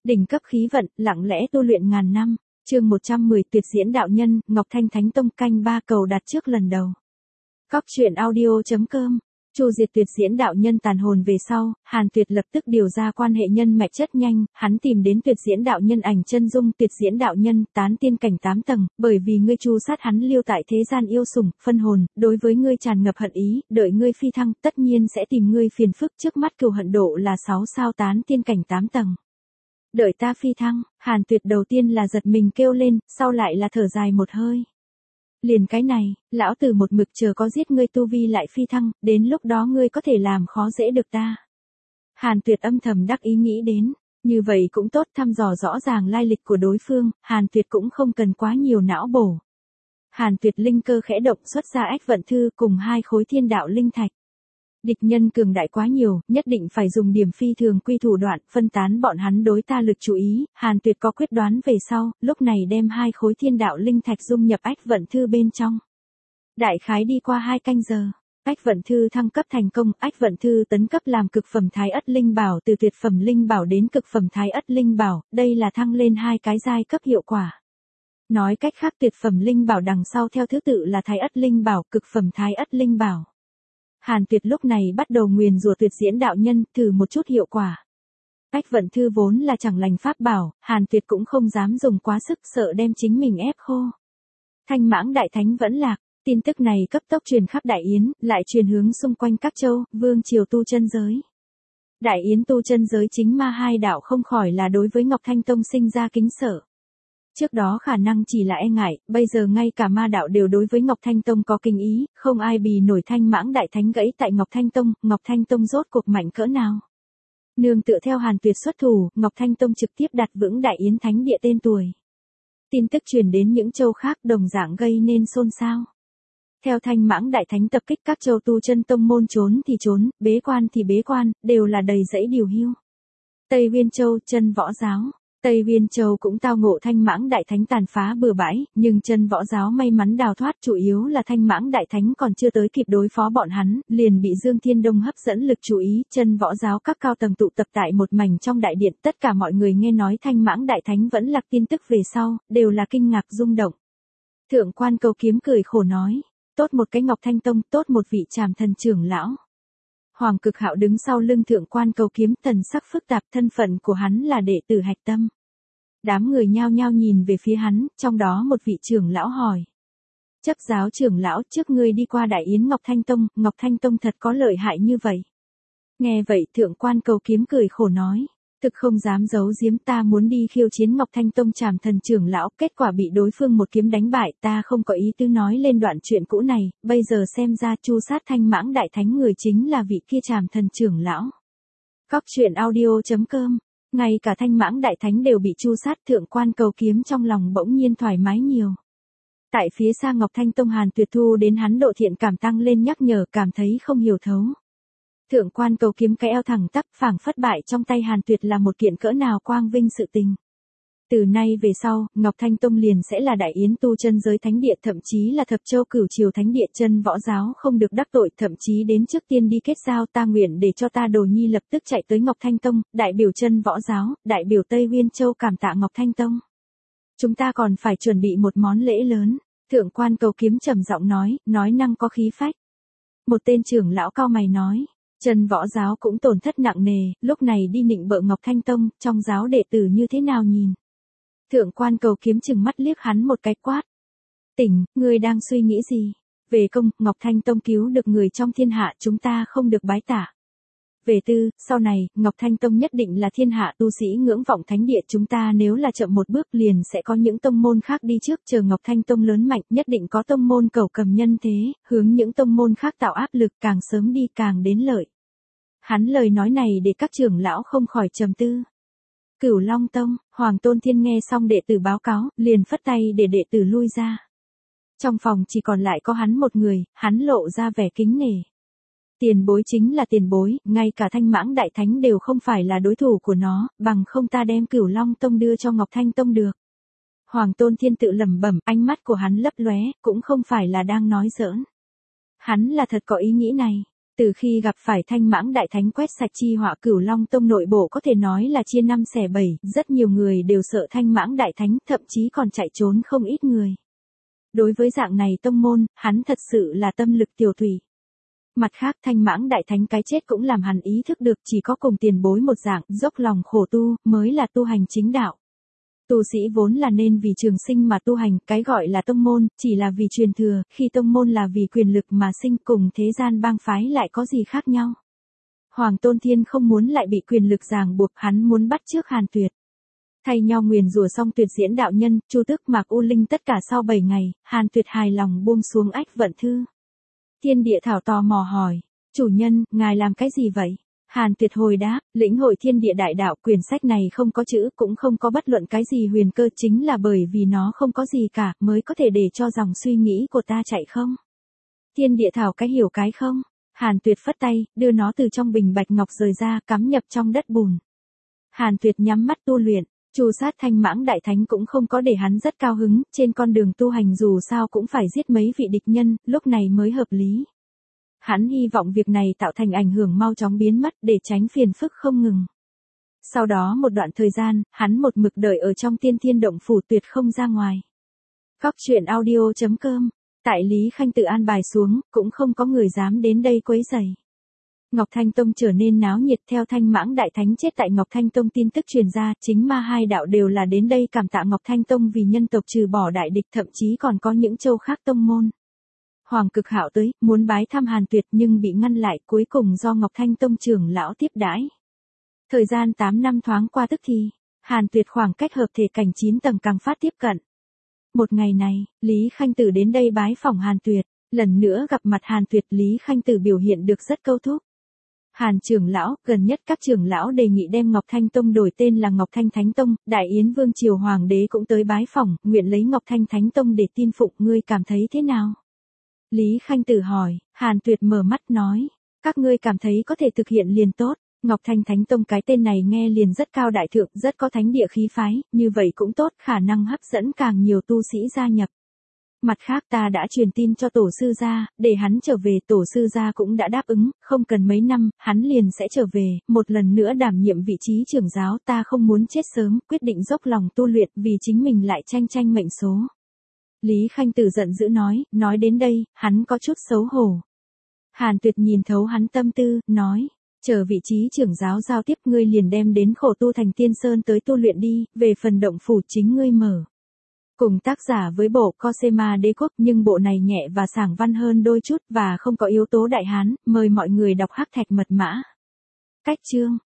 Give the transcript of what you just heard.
Đỉnh cấp khí vận, lặng lẽ tu luyện ngàn năm. Chương 110 Tuyệt diễn đạo nhân, Ngọc Thanh Thánh Tông canh 3 cầu đặt trước lần đầu. Cóc truyện audio.com. Chu diệt Tuyệt diễn đạo nhân tàn hồn về sau, Hàn Tuyệt lập tức điều ra quan hệ nhân mạch chất nhanh, hắn tìm đến Tuyệt diễn đạo nhân ảnh chân dung. Tuyệt diễn đạo nhân, tán tiên cảnh 8 tầng, bởi vì ngươi tru sát hắn lưu tại thế gian yêu sủng, phân hồn, đối với ngươi tràn ngập hận ý, đợi ngươi phi thăng, tất nhiên sẽ tìm ngươi phiền phức. Trước mắt cừu hận độ là 6 sao, tán tiên cảnh 8 tầng. Đợi ta phi thăng, Hàn Tuyệt đầu tiên là giật mình kêu lên, sau lại là thở dài một hơi. Liền cái này, lão tử một mực chờ có giết ngươi tu vi lại phi thăng, đến lúc đó ngươi có thể làm khó dễ được ta. Hàn Tuyệt âm thầm đắc ý nghĩ đến, như vậy cũng tốt, thăm dò rõ ràng lai lịch của đối phương, Hàn Tuyệt cũng không cần quá nhiều não bổ. Hàn Tuyệt linh cơ khẽ động xuất ra Ách Vận Thư cùng 2 khối thiên đạo linh thạch. Địch nhân cường đại quá nhiều, nhất định phải dùng điểm phi thường quy thủ đoạn, phân tán bọn hắn đối ta lực chú ý. Hàn Tuyệt có quyết đoán về sau, lúc này đem 2 khối thiên đạo linh thạch dung nhập Ách Vận Thư bên trong. Đại khái đi qua 2 canh giờ, Ách Vận Thư thăng cấp thành công, Ách Vận Thư tấn cấp làm cực phẩm Thái Ất Linh Bảo, từ tuyệt phẩm linh bảo đến cực phẩm Thái Ất Linh Bảo, đây là thăng lên 2 cái giai cấp hiệu quả. Nói cách khác, tuyệt phẩm linh bảo đằng sau theo thứ tự là Thái Ất Linh Bảo, cực phẩm Thái Ất Linh Bảo. Hàn Tuyệt lúc này bắt đầu nguyền rủa Tuyệt diễn đạo nhân, thử một chút hiệu quả. Ách Vận Thư vốn là chẳng lành pháp bảo, Hàn Tuyệt cũng không dám dùng quá sức, sợ đem chính mình ép khô. Thanh Mãng Đại Thánh vẫn lạc, tin tức này cấp tốc truyền khắp Đại Yến, lại truyền hướng xung quanh các châu, vương triều tu chân giới. Đại Yến tu chân giới chính ma hai đạo không khỏi là đối với Ngọc Thanh Tông sinh ra kính sợ. Trước đó khả năng chỉ là e ngại, bây giờ ngay cả ma đạo đều đối với Ngọc Thanh Tông có kinh ý, không ai bì nổi Thanh Mãng Đại Thánh gãy tại Ngọc Thanh Tông rốt cuộc mạnh cỡ nào. Nương tựa theo Hàn Tuyệt xuất thủ, Ngọc Thanh Tông trực tiếp đặt vững Đại Yến Thánh Địa tên tuổi. Tin tức truyền đến những châu khác đồng dạng gây nên xôn xao. Theo Thanh Mãng Đại Thánh tập kích các châu tu chân tông môn, trốn thì trốn, bế quan thì bế quan, đều là đầy dẫy điều hiu. Tây Viên Châu, Chân Võ Giáo. Tây Viên Châu cũng tao ngộ Thanh Mãng Đại Thánh tàn phá bừa bãi, nhưng Chân Võ Giáo may mắn đào thoát, chủ yếu là Thanh Mãng Đại Thánh còn chưa tới kịp đối phó bọn hắn, liền bị Dương Thiên Đông hấp dẫn lực chú ý. Chân Võ Giáo các cao tầng tụ tập tại một mảnh trong đại điện, tất cả mọi người nghe nói Thanh Mãng Đại Thánh vẫn lạc tin tức về sau, đều là kinh ngạc rung động. Thượng quan Cầu Kiếm cười khổ nói, tốt một cái Ngọc Thanh Tông, tốt một vị Trảm Thần trưởng lão. Hoàng Cực Hạo đứng sau lưng Thượng quan Cầu Kiếm, thần sắc phức tạp, thân phận của hắn là đệ tử hạch tâm. Đám người nhao nhao nhìn về phía hắn, trong đó một vị trưởng lão hỏi. Chấp giáo trưởng lão, trước ngươi đi qua Đại Yến Ngọc Thanh Tông thật có lợi hại như vậy. Nghe vậy Thượng quan Cầu Kiếm cười khổ nói, thực không dám giấu giếm, ta muốn đi khiêu chiến Ngọc Thanh Tông Trảm Thần trưởng lão, kết quả bị đối phương một kiếm đánh bại, ta không có ý tứ nói lên đoạn chuyện cũ này, bây giờ xem ra tru sát Thanh Mãng Đại Thánh người chính là vị kia Trảm Thần trưởng lão. Cóc truyện audio.com. Ngay cả Thanh Mãng Đại Thánh đều bị tru sát, Thượng quan Cầu Kiếm trong lòng bỗng nhiên thoải mái nhiều. Tại phía xa Ngọc Thanh Tông, Hàn Tuyệt thu đến hắn độ thiện cảm tăng lên, nhắc nhở, cảm thấy không hiểu thấu. Thượng quan Cầu Kiếm cái eo thẳng tắp, phảng phất bại trong tay Hàn Tuyệt là một kiện cỡ nào quang vinh sự tình. Từ nay về sau, Ngọc Thanh Tông liền sẽ là Đại Yến tu chân giới thánh địa, thậm chí là thập châu cửu triều thánh địa. Chân Võ Giáo không được đắc tội, thậm chí đến trước tiên đi kết giao, ta nguyện để cho ta đồ nhi lập tức chạy tới Ngọc Thanh Tông, đại biểu Chân Võ Giáo, đại biểu Tây Viên Châu cảm tạ Ngọc Thanh Tông. Chúng ta còn phải chuẩn bị một món lễ lớn. Thượng quan Cầu Kiếm trầm giọng nói năng có khí phách. Một tên trưởng lão cao mày nói. Chân Võ Giáo cũng tổn thất nặng nề, lúc này đi nịnh bợ Ngọc Thanh Tông, trong giáo đệ tử như thế nào nhìn? Thượng quan Cầu Kiếm chừng mắt liếc hắn một cái quát. Tỉnh, ngươi đang suy nghĩ gì? Về công, Ngọc Thanh Tông cứu được người trong thiên hạ, chúng ta không được bái tạ. Về tư, sau này, Ngọc Thanh Tông nhất định là thiên hạ tu sĩ ngưỡng vọng thánh địa, chúng ta nếu là chậm một bước liền sẽ có những tông môn khác đi trước, chờ Ngọc Thanh Tông lớn mạnh, nhất định có tông môn cẩu cầm nhân thế, hướng những tông môn khác tạo áp lực, càng sớm đi càng đến lợi. Hắn lời nói này để các trưởng lão không khỏi trầm tư. Cửu Long Tông, Hoàng Tôn Thiên nghe xong đệ tử báo cáo, liền phất tay để đệ tử lui ra. Trong phòng chỉ còn lại có hắn một người, hắn lộ ra vẻ kính nể. Tiền bối chính là tiền bối, ngay cả Thanh Mãng Đại Thánh đều không phải là đối thủ của nó, bằng không ta đem Cửu Long Tông đưa cho Ngọc Thanh Tông được. Hoàng Tôn Thiên tự lẩm bẩm, ánh mắt của hắn lấp lóe, cũng không phải là đang nói giỡn. Hắn là thật có ý nghĩ này. Từ khi gặp phải Thanh Mãng Đại Thánh quét sạch chi họa Cửu Long Tông nội bộ có thể nói là chia năm xẻ bảy, rất nhiều người đều sợ Thanh Mãng Đại Thánh, thậm chí còn chạy trốn không ít người. Đối với dạng này tông môn, hắn thật sự là tâm lực tiểu thủy. Mặt khác Thanh Mãng Đại Thánh cái chết cũng làm hắn ý thức được chỉ có cùng tiền bối một dạng, dốc lòng khổ tu, mới là tu hành chính đạo. Tu sĩ vốn là nên vì trường sinh mà tu hành, cái gọi là tông môn, chỉ là vì truyền thừa, khi tông môn là vì quyền lực mà sinh, cùng thế gian bang phái lại có gì khác nhau. Hoàng Tôn Thiên không muốn lại bị quyền lực ràng buộc, hắn muốn bắt chước Hàn Tuyệt. Thay nhau nguyền rủa xong Tuyệt Diễn đạo nhân, Chu Tức Mạc U Linh tất cả sau 7 ngày, Hàn Tuyệt hài lòng buông xuống ách vận thư. Thiên Địa Thảo tò mò hỏi, chủ nhân, ngài làm cái gì vậy? Hàn Tuyệt hồi đáp, lĩnh hội thiên địa đại đạo, quyển sách này không có chữ cũng không có bất luận cái gì huyền cơ, chính là bởi vì nó không có gì cả, mới có thể để cho dòng suy nghĩ của ta chạy không. Thiên Địa Thảo cái hiểu cái không? Hàn Tuyệt phất tay, đưa nó từ trong bình bạch ngọc rời ra, cắm nhập trong đất bùn. Hàn Tuyệt nhắm mắt tu luyện, Chu sát Thanh Mãng Đại Thánh cũng không có để hắn rất cao hứng, trên con đường tu hành dù sao cũng phải giết mấy vị địch nhân, lúc này mới hợp lý. Hắn hy vọng việc này tạo thành ảnh hưởng mau chóng biến mất để tránh phiền phức không ngừng. Sau đó một đoạn thời gian, hắn một mực đợi ở trong Tiên Thiên Động Phủ tuyệt không ra ngoài. Góc truyện audio.com, tại Lý Khanh tự an bài xuống, cũng không có người dám đến đây quấy rầy. Ngọc Thanh Tông trở nên náo nhiệt theo Thanh Mãng Đại Thánh chết tại Ngọc Thanh Tông tin tức truyền ra, chính ma hai đạo đều là đến đây cảm tạ Ngọc Thanh Tông vì nhân tộc trừ bỏ đại địch, thậm chí còn có những châu khác tông môn. Hoàng Cực Hạo tới, muốn bái thăm Hàn Tuyệt nhưng bị ngăn lại, cuối cùng do Ngọc Thanh Tông trưởng lão tiếp đãi. Thời gian 8 năm thoáng qua tức thì, Hàn Tuyệt khoảng cách hợp thể cảnh 9 tầng càng phát tiếp cận. Một ngày này, Lý Khanh Tử đến đây bái phỏng Hàn Tuyệt, lần nữa gặp mặt Hàn Tuyệt, Lý Khanh Tử biểu hiện được rất câu thúc. Hàn trưởng lão, gần nhất các trưởng lão đề nghị đem Ngọc Thanh Tông đổi tên là Ngọc Thanh Thánh Tông, Đại Yến Vương triều hoàng đế cũng tới bái phỏng, nguyện lấy Ngọc Thanh Thánh Tông để tin phụng, ngươi cảm thấy thế nào? Lý Khanh Tử hỏi, Hàn Tuyệt mở mắt nói, các ngươi cảm thấy có thể thực hiện liền tốt, Ngọc Thanh Thánh Tông cái tên này nghe liền rất cao đại thượng, rất có thánh địa khí phái, như vậy cũng tốt, khả năng hấp dẫn càng nhiều tu sĩ gia nhập. Mặt khác ta đã truyền tin cho tổ sư gia, để hắn trở về, tổ sư gia cũng đã đáp ứng, không cần mấy năm, hắn liền sẽ trở về, một lần nữa đảm nhiệm vị trí trưởng giáo, ta không muốn chết sớm, quyết định dốc lòng tu luyện vì chính mình lại tranh mệnh số. Lý Khanh Tử giận dữ nói đến đây, hắn có chút xấu hổ. Hàn Tuyệt nhìn thấu hắn tâm tư, nói, chờ vị trí trưởng giáo giao tiếp ngươi liền đem đến khổ tu thành Tiên Sơn tới tu luyện đi, về phần động phủ chính ngươi mở. Cùng tác giả với bộ Cosema Đế Quốc nhưng bộ này nhẹ và sảng văn hơn đôi chút và không có yếu tố Đại Hán, mời mọi người đọc hắc thạch mật mã. Cách chương